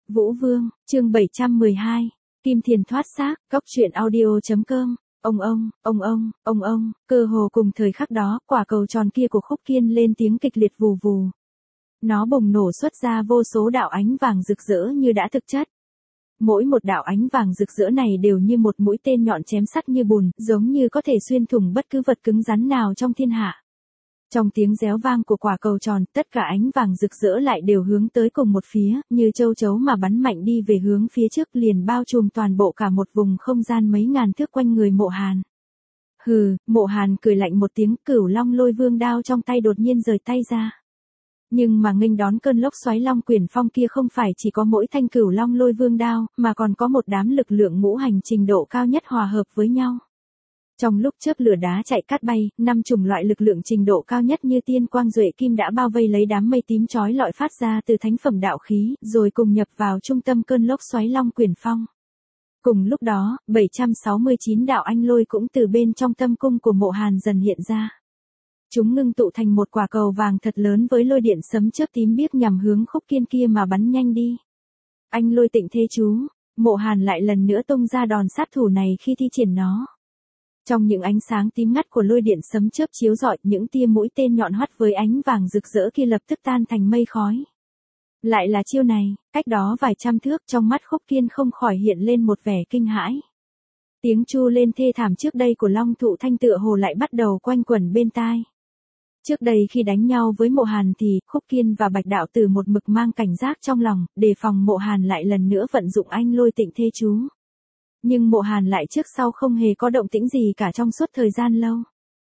Vũ Vương, chương 712, Kim Thiền thoát xác, góc truyện audio.com. Ông, cơ hồ cùng thời khắc đó, quả cầu tròn kia của Khúc Kiên lên tiếng kịch liệt vù vù. Nó bùng nổ xuất ra vô số đạo ánh vàng rực rỡ như đã thực chất. Mỗi một đạo ánh vàng rực rỡ này đều như một mũi tên nhọn chém sắt như bùn, giống như có thể xuyên thủng bất cứ vật cứng rắn nào trong thiên hạ. Trong tiếng réo vang của quả cầu tròn, tất cả ánh vàng rực rỡ lại đều hướng tới cùng một phía, như châu chấu mà bắn mạnh đi về hướng phía trước, liền bao trùm toàn bộ cả một vùng không gian mấy ngàn thước quanh người Mộ Hàn. Hừ, Mộ Hàn cười lạnh một tiếng, Cửu Long Lôi Vương đao trong tay đột nhiên rời tay ra. Nhưng mà nghênh đón cơn lốc xoáy Long Quyển Phong kia không phải chỉ có mỗi thanh Cửu Long Lôi Vương đao, mà còn có một đám lực lượng ngũ hành trình độ cao nhất hòa hợp với nhau. Trong lúc chớp lửa đá chạy cát bay, 5 chủng loại lực lượng trình độ cao nhất như tiên quang duệ kim đã bao vây lấy đám mây tím chói lọi phát ra từ thánh phẩm đạo khí, rồi cùng nhập vào trung tâm cơn lốc xoáy Long Quyển Phong. Cùng lúc đó, 769 đạo anh lôi cũng từ bên trong tâm cung của Mộ Hàn dần hiện ra. Chúng ngưng tụ thành một quả cầu vàng thật lớn với lôi điện sấm chớp tím biếc nhằm hướng Khúc Kiên kia mà bắn nhanh đi. Anh lôi tịnh thế chú, Mộ Hàn lại lần nữa tung ra đòn sát thủ này khi thi triển nó. Trong những ánh sáng tím ngắt của lôi điện sấm chớp chiếu rọi, những tia mũi tên nhọn hoắt với ánh vàng rực rỡ kia lập tức tan thành mây khói. Lại là chiêu này, cách đó vài trăm thước, trong mắt Khúc Kiên không khỏi hiện lên một vẻ kinh hãi. Tiếng chu lên thê thảm trước đây của Long Thụ Thanh tựa hồ lại bắt đầu quanh quẩn bên tai. Trước đây khi đánh nhau với Mộ Hàn thì, Khúc Kiên và Bạch Đạo Tử một mực mang cảnh giác trong lòng, đề phòng Mộ Hàn lại lần nữa vận dụng anh lôi tịnh thế chú. Nhưng Mộ Hàn lại trước sau không hề có động tĩnh gì cả trong suốt thời gian lâu.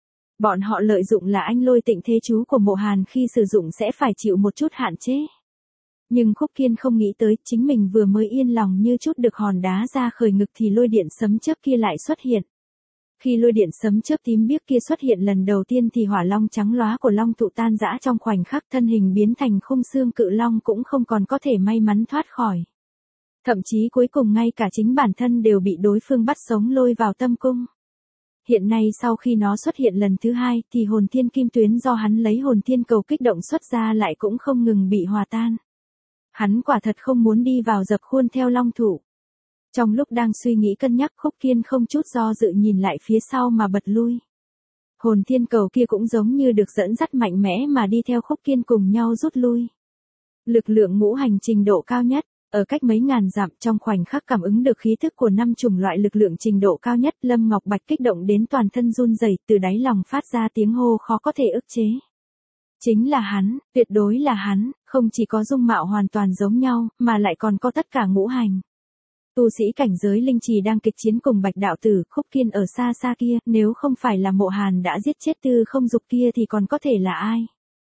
Bọn họ lợi dụng là anh lôi tịnh thế chú của Mộ Hàn khi sử dụng sẽ phải chịu một chút hạn chế. Nhưng Khúc Kiên không nghĩ tới, chính mình vừa mới yên lòng như chút được hòn đá ra khỏi ngực thì lôi điện sấm chớp kia lại xuất hiện. Khi lôi điện sấm chớp tím biếc kia xuất hiện lần đầu tiên thì hỏa long trắng lóa của Long Thụ tan rã trong khoảnh khắc, thân hình biến thành khung xương cự long cũng không còn có thể may mắn thoát khỏi. Thậm chí cuối cùng ngay cả chính bản thân đều bị đối phương bắt sống lôi vào tâm cung. Hiện nay sau khi nó xuất hiện lần thứ hai thì hồn thiên kim tuyến do hắn lấy hồn thiên cầu kích động xuất ra lại cũng không ngừng bị hòa tan. Hắn quả thật không muốn đi vào dập khuôn theo Long Thụ. Trong lúc đang suy nghĩ cân nhắc, Khúc Kiên không chút do dự nhìn lại phía sau mà bật lui. Hồn thiên cầu kia cũng giống như được dẫn dắt mạnh mẽ mà đi theo Khúc Kiên cùng nhau rút lui. Lực lượng ngũ hành trình độ cao nhất, ở cách mấy ngàn dặm, trong khoảnh khắc cảm ứng được khí thức của 5 chủng loại lực lượng trình độ cao nhất, Lâm Ngọc Bạch kích động đến toàn thân run rẩy, từ đáy lòng phát ra tiếng hô khó có thể ức chế. Chính là hắn, tuyệt đối là hắn, không chỉ có dung mạo hoàn toàn giống nhau, mà lại còn có tất cả ngũ hành. Tu sĩ cảnh giới linh trì đang kịch chiến cùng Bạch Đạo Tử, Khúc Kiên ở xa xa kia, nếu không phải là Mộ Hàn đã giết chết Tư Không Dục kia thì còn có thể là ai?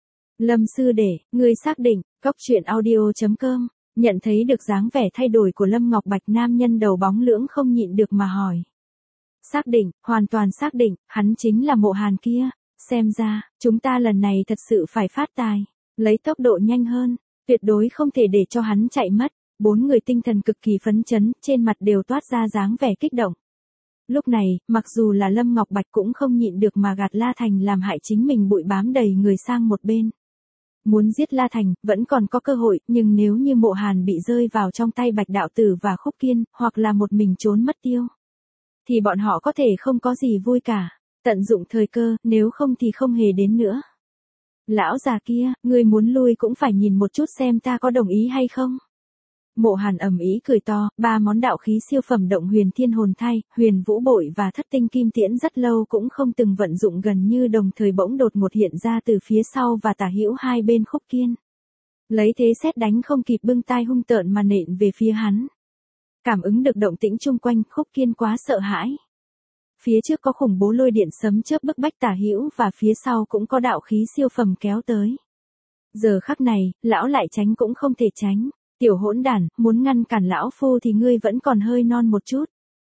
Lâm sư đệ, ngươi xác định, góc truyện audio.com. Nhận thấy được dáng vẻ thay đổi của Lâm Ngọc Bạch, nam nhân đầu bóng lưỡng không nhịn được mà hỏi. Xác định, hoàn toàn xác định, hắn chính là Mộ Hàn kia. Xem ra, chúng ta lần này thật sự phải phát tài. Lấy tốc độ nhanh hơn, tuyệt đối không thể để cho hắn chạy mất. 4 người tinh thần cực kỳ phấn chấn, trên mặt đều toát ra dáng vẻ kích động. Lúc này, mặc dù là Lâm Ngọc Bạch cũng không nhịn được mà gạt La Thành làm hại chính mình bụi bám đầy người sang một bên. Muốn giết La Thành, vẫn còn có cơ hội, nhưng nếu như Mộ Hàn bị rơi vào trong tay Bạch Đạo Tử và Khúc Kiên, hoặc là một mình trốn mất tiêu, thì bọn họ có thể không có gì vui cả. Tận dụng thời cơ, nếu không thì không hề đến nữa. Lão già kia, ngươi muốn lui cũng phải nhìn một chút xem ta có đồng ý hay không. Mộ Hàn ầm ĩ cười to, 3 món đạo khí siêu phẩm động huyền thiên hồn thai, huyền vũ bội và thất tinh kim tiễn rất lâu cũng không từng vận dụng gần như đồng thời bỗng đột ngột hiện ra từ phía sau và tả hữu hai bên Khúc Kiên. Lấy thế sét đánh không kịp bưng tai hung tợn mà nện về phía hắn. Cảm ứng được động tĩnh chung quanh, Khúc Kiên quá sợ hãi. Phía trước có khủng bố lôi điện sấm chớp bức bách tả hữu và phía sau cũng có đạo khí siêu phẩm kéo tới. Giờ khắc này, lão lại tránh cũng không thể tránh. Tiểu hỗn đản, muốn ngăn cản lão phu thì ngươi vẫn còn hơi non một chút.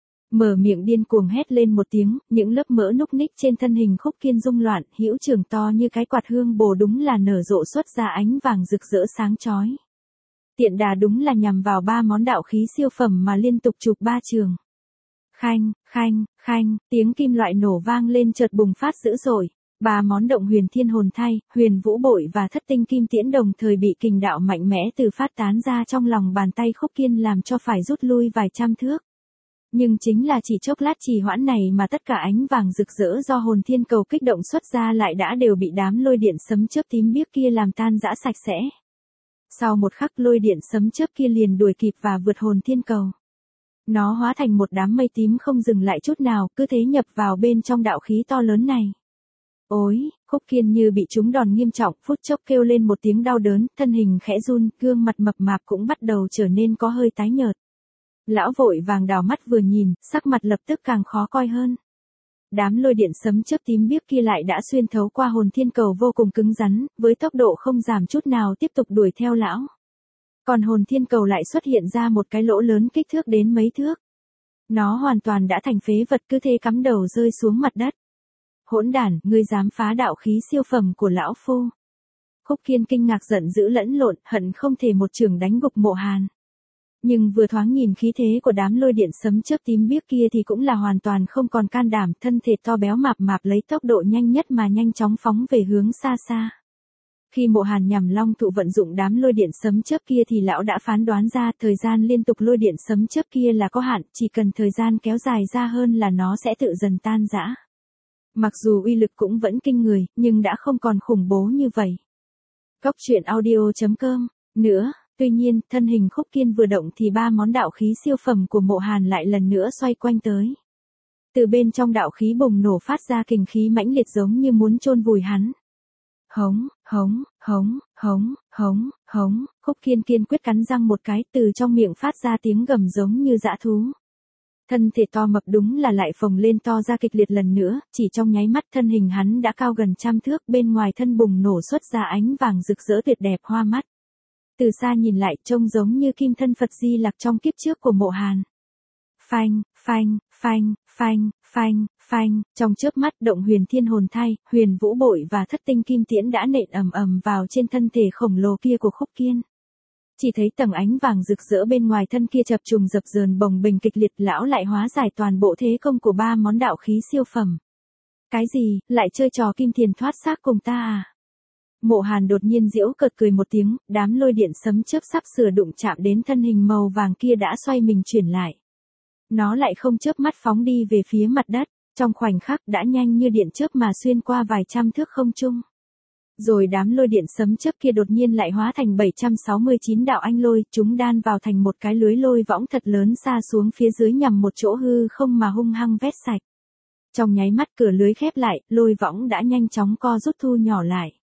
Mở miệng điên cuồng hét lên một tiếng, những lớp mỡ núc ních trên thân hình Khúc Kiên rung loạn, hữu trường to như cái quạt hương bồ đúng là nở rộ xuất ra ánh vàng rực rỡ sáng chói. Tiện đà đúng là nhằm vào 3 món đạo khí siêu phẩm mà liên tục chụp 3 trường. Khanh, tiếng kim loại nổ vang lên chợt bùng phát dữ dội. Ba món động huyền thiên hồn thai, huyền vũ bội và thất tinh kim tiễn đồng thời bị kình đạo mạnh mẽ từ phát tán ra trong lòng bàn tay Khúc Kiên làm cho phải rút lui vài trăm thước. Nhưng chính là chỉ chốc lát trì hoãn này mà tất cả ánh vàng rực rỡ do hồn thiên cầu kích động xuất ra lại đã đều bị đám lôi điện sấm chớp tím biếc kia làm tan rã sạch sẽ. Sau một khắc lôi điện sấm chớp kia liền đuổi kịp và vượt hồn thiên cầu. Nó hóa thành một đám mây tím không dừng lại chút nào, cứ thế nhập vào bên trong đạo khí to lớn này. Ôi, Khúc Kiên như bị trúng đòn nghiêm trọng, phút chốc kêu lên một tiếng đau đớn, thân hình khẽ run, gương mặt mập mạp cũng bắt đầu trở nên có hơi tái nhợt. Lão vội vàng đảo mắt vừa nhìn, sắc mặt lập tức càng khó coi hơn. Đám lôi điện sấm chớp tím biếc kia lại đã xuyên thấu qua hồn thiên cầu vô cùng cứng rắn, với tốc độ không giảm chút nào tiếp tục đuổi theo lão. Còn hồn thiên cầu lại xuất hiện ra một cái lỗ lớn kích thước đến mấy thước. Nó hoàn toàn đã thành phế vật, cứ thế cắm đầu rơi xuống mặt đất. Hỗn đản, ngươi dám phá đạo khí siêu phẩm của lão phu. Khúc Kiên kinh ngạc giận dữ lẫn lộn, hận không thể một chưởng đánh gục Mộ Hàn. Nhưng vừa thoáng nhìn khí thế của đám lôi điện sấm chớp tím biếc kia thì cũng là hoàn toàn không còn can đảm, thân thể to béo mạp mạp lấy tốc độ nhanh nhất mà nhanh chóng phóng về hướng xa xa. Khi Mộ Hàn nhằm long thụ vận dụng đám lôi điện sấm chớp kia thì lão đã phán đoán ra thời gian liên tục lôi điện sấm chớp kia là có hạn, chỉ cần thời gian kéo dài ra hơn là nó sẽ tự dần tan rã. Mặc dù uy lực cũng vẫn kinh người, nhưng đã không còn khủng bố như vậy. Cốc truyện audio.com nữa. Tuy nhiên, thân hình Khúc Kiên vừa động thì ba món đạo khí siêu phẩm của Mộ Hàn lại lần nữa xoay quanh tới. Từ bên trong đạo khí bùng nổ phát ra kình khí mãnh liệt giống như muốn chôn vùi hắn. Hống, hống, hống, hống, hống, hống, Khúc Kiên kiên quyết cắn răng một cái, từ trong miệng phát ra tiếng gầm giống như dã thú. Thân thể to mập đúng là lại phồng lên to ra kịch liệt lần nữa, chỉ trong nháy mắt thân hình hắn đã cao gần trăm thước, bên ngoài thân bùng nổ xuất ra ánh vàng rực rỡ tuyệt đẹp hoa mắt. Từ xa nhìn lại trông giống như kim thân Phật Di Lặc trong kiếp trước của Mộ Hàn. Phanh, phanh, phanh, phanh, phanh, phanh, trong chớp mắt động huyền thiên hồn thai, huyền vũ bội và thất tinh kim tiễn đã nện ầm ầm vào trên thân thể khổng lồ kia của Khúc Kiên. Chỉ thấy tầng ánh vàng rực rỡ bên ngoài thân kia chập trùng dập dờn bồng bềnh kịch liệt, lão lại hóa giải toàn bộ thế công của ba món đạo khí siêu phẩm. Cái gì, lại chơi trò kim tiền thoát xác cùng ta à? Mộ Hàn đột nhiên giễu cợt cười một tiếng, đám lôi điện sấm chớp sắp sửa đụng chạm đến thân hình màu vàng kia đã xoay mình chuyển lại. Nó lại không chớp mắt phóng đi về phía mặt đất, trong khoảnh khắc đã nhanh như điện chớp mà xuyên qua vài trăm thước không trung. Rồi đám lôi điện sấm chớp kia đột nhiên lại hóa thành 769 đạo anh lôi, chúng đan vào thành một cái lưới lôi võng thật lớn xa xuống phía dưới nhằm một chỗ hư không mà hung hăng vét sạch. Trong nháy mắt cửa lưới khép lại, lôi võng đã nhanh chóng co rút thu nhỏ lại.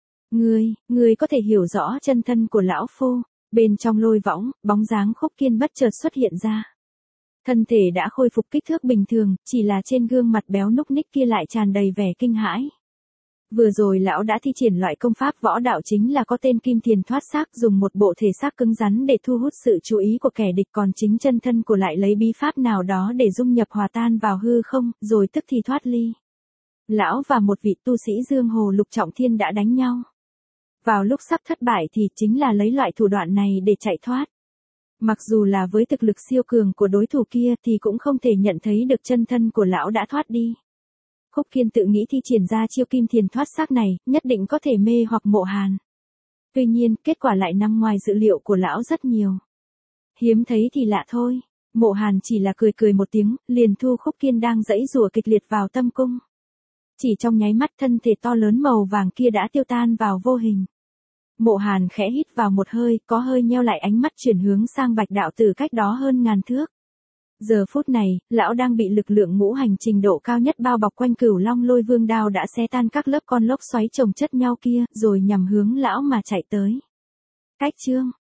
Ngươi có thể hiểu rõ chân thân của lão phu. Bên trong lôi võng, bóng dáng Khúc Kiên bất chợt xuất hiện ra. Thân thể đã khôi phục kích thước bình thường, chỉ là trên gương mặt béo núc ních kia lại tràn đầy vẻ kinh hãi. Vừa rồi lão đã thi triển loại công pháp võ đạo chính là có tên kim tiền thoát xác, dùng một bộ thể xác cứng rắn để thu hút sự chú ý của kẻ địch, còn chính chân thân của lại lấy bí pháp nào đó để dung nhập hòa tan vào hư không, rồi tức thì thoát ly. Lão và một vị tu sĩ Dương Hồ Lục Trọng Thiên đã đánh nhau. Vào lúc sắp thất bại thì chính là lấy loại thủ đoạn này để chạy thoát. Mặc dù là với thực lực siêu cường của đối thủ kia thì cũng không thể nhận thấy được chân thân của lão đã thoát đi. Khúc Kiên tự nghĩ thi triển ra chiêu kim thiền thoát xác này, nhất định có thể mê hoặc Mộ Hàn. Tuy nhiên, kết quả lại nằm ngoài dự liệu của lão rất nhiều. Hiếm thấy thì lạ thôi, Mộ Hàn chỉ là cười cười một tiếng, liền thu Khúc Kiên đang giãy giụa kịch liệt vào tâm cung. Chỉ trong nháy mắt thân thể to lớn màu vàng kia đã tiêu tan vào vô hình. Mộ Hàn khẽ hít vào một hơi, có hơi nheo lại ánh mắt chuyển hướng sang Bạch đạo tử cách đó hơn ngàn thước. Giờ phút này, lão đang bị lực lượng ngũ hành trình độ cao nhất bao bọc quanh Cửu Long Lôi Vương đao đã xé tan các lớp con lốc xoáy chồng chất nhau kia, rồi nhằm hướng lão mà chạy tới. Cách chương